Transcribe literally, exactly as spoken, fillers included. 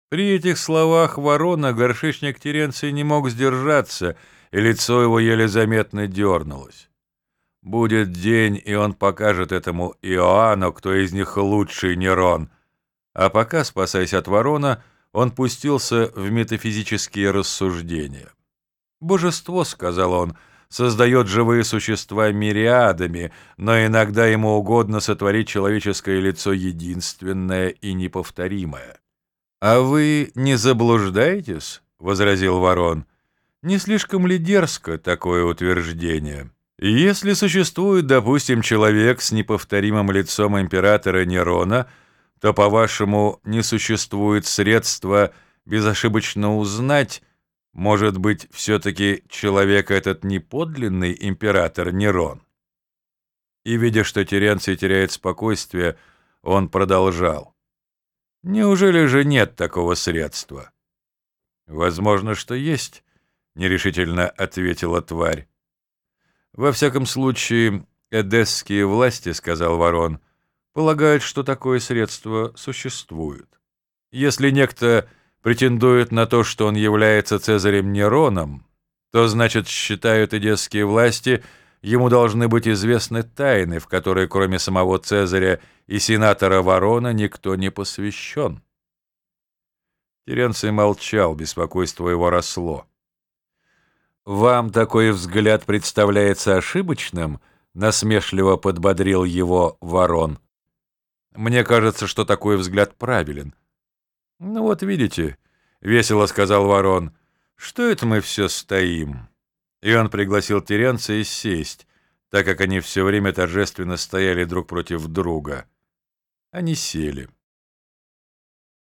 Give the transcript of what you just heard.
При этих словах ворона горшечник Теренций не мог сдержаться, и лицо его еле заметно дернулось. Будет день, и он покажет этому Иоанну, кто из них лучший Нерон. А пока, спасаясь от ворона, он пустился в метафизические рассуждения. «Божество, — сказал он, — создает живые существа мириадами, но иногда ему угодно сотворить человеческое лицо единственное и неповторимое». «А вы не заблуждаетесь? — возразил ворон. — Не слишком ли дерзко такое утверждение? Если существует, допустим, человек с неповторимым лицом императора Нерона, то, по-вашему, не существует средства безошибочно узнать, может быть, все-таки человек этот не подлинный император Нерон? И, видя, что Теренций теряет спокойствие, он продолжал. Неужели же нет такого средства? Возможно, что есть, нерешительно ответила тварь. Во всяком случае, эдесские власти, сказал ворон, полагают, что такое средство существует. Если некто претендует на то, что он является Цезарем Нероном, то, значит, считают эдесские власти, ему должны быть известны тайны, в которые, кроме самого Цезаря и сенатора Ворона, никто не посвящен. Теренций молчал, беспокойство его росло. «Вам такой взгляд представляется ошибочным?» — насмешливо подбодрил его Ворон. «Мне кажется, что такой взгляд правилен». «Ну вот видите», — весело сказал Ворон, — «что это мы все стоим?» И он пригласил Теренция сесть, так как они все время торжественно стояли друг против друга. Они сели.